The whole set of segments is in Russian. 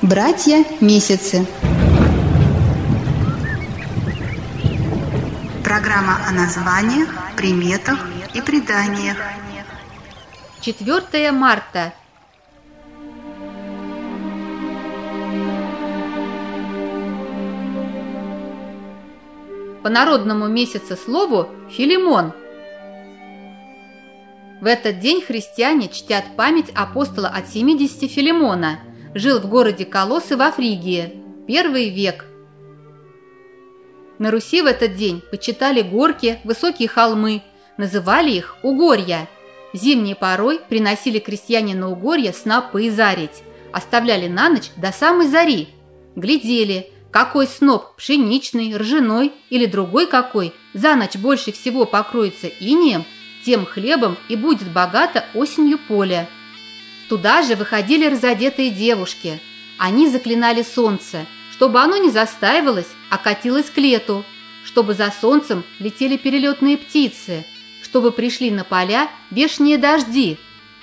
Братья Месяцы. Программа о названиях, приметах и преданиях. 4 марта. По народному месяцеслову Филимон. В этот день христиане чтят память апостола от 70 Филимона. Жил в городе Колосы во Фригии. 1 век. На Руси в этот день почитали горки, высокие холмы, называли их угорья. Зимней порой приносили крестьяне на угорья снопы зарить, оставляли на ночь до самой зари. Глядели, какой сноп, пшеничный, ржаной или другой какой, за ночь больше всего покроется инеем, тем хлебом и будет богато осенью поле. Туда же выходили разодетые девушки. Они заклинали солнце, чтобы оно не застаивалось, а катилось к лету, чтобы за солнцем летели перелетные птицы, чтобы пришли на поля вешние дожди.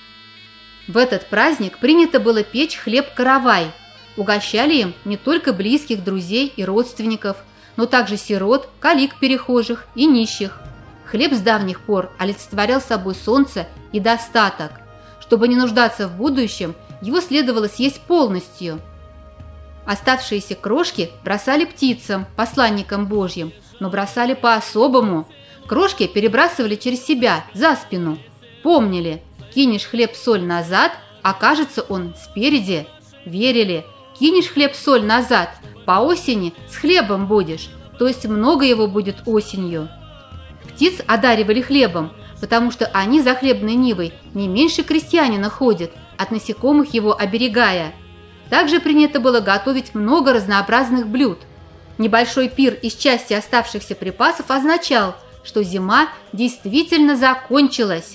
В этот праздник принято было печь хлеб-каравай. Угощали им не только близких, друзей и родственников, но также сирот, калик перехожих и нищих. Хлеб с давних пор олицетворял собой солнце и достаток. Чтобы не нуждаться в будущем, его следовало съесть полностью. Оставшиеся крошки бросали птицам, посланникам Божьим, но бросали по-особому. Крошки перебрасывали через себя, за спину. Помнили, кинешь хлеб-соль назад, окажется он спереди. Верили, кинешь хлеб-соль назад, по осени с хлебом будешь, то есть много его будет осенью. Птиц одаривали хлебом, потому что они за хлебной нивой не меньше крестьянина ходят, от насекомых его оберегая. Также принято было готовить много разнообразных блюд. Небольшой пир из части оставшихся припасов означал, что зима действительно закончилась.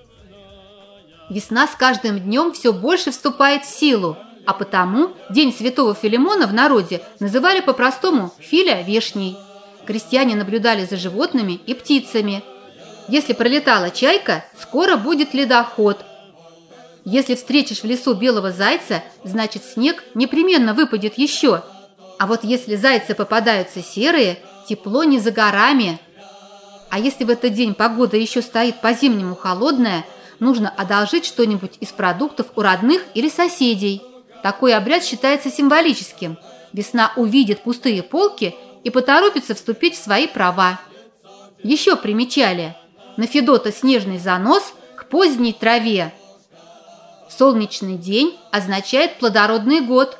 Весна с каждым днем все больше вступает в силу, а потому День Святого Филимона в народе называли по-простому Филя Вешний. Крестьяне наблюдали за животными и птицами. Если пролетала чайка, скоро будет ледоход. Если встретишь в лесу белого зайца, значит снег непременно выпадет еще. А вот если зайцы попадаются серые, тепло не за горами. А если в этот день погода еще стоит по-зимнему холодная, нужно одолжить что-нибудь из продуктов у родных или соседей. Такой обряд считается символическим. Весна увидит пустые полки и поторопится вступить в свои права. Еще примечали: на Федота снежный занос к поздней траве. Солнечный день означает плодородный год.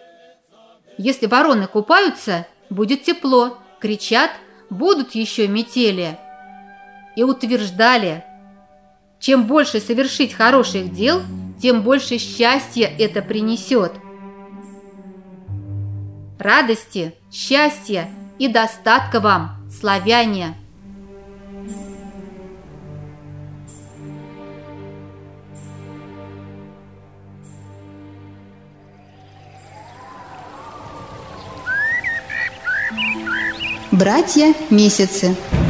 Если вороны купаются, будет тепло, кричат, будут еще метели. И утверждали: чем больше совершить хороших дел, тем больше счастья это принесет. Радости, счастья и достатка вам, славяне! Братья Месяцы.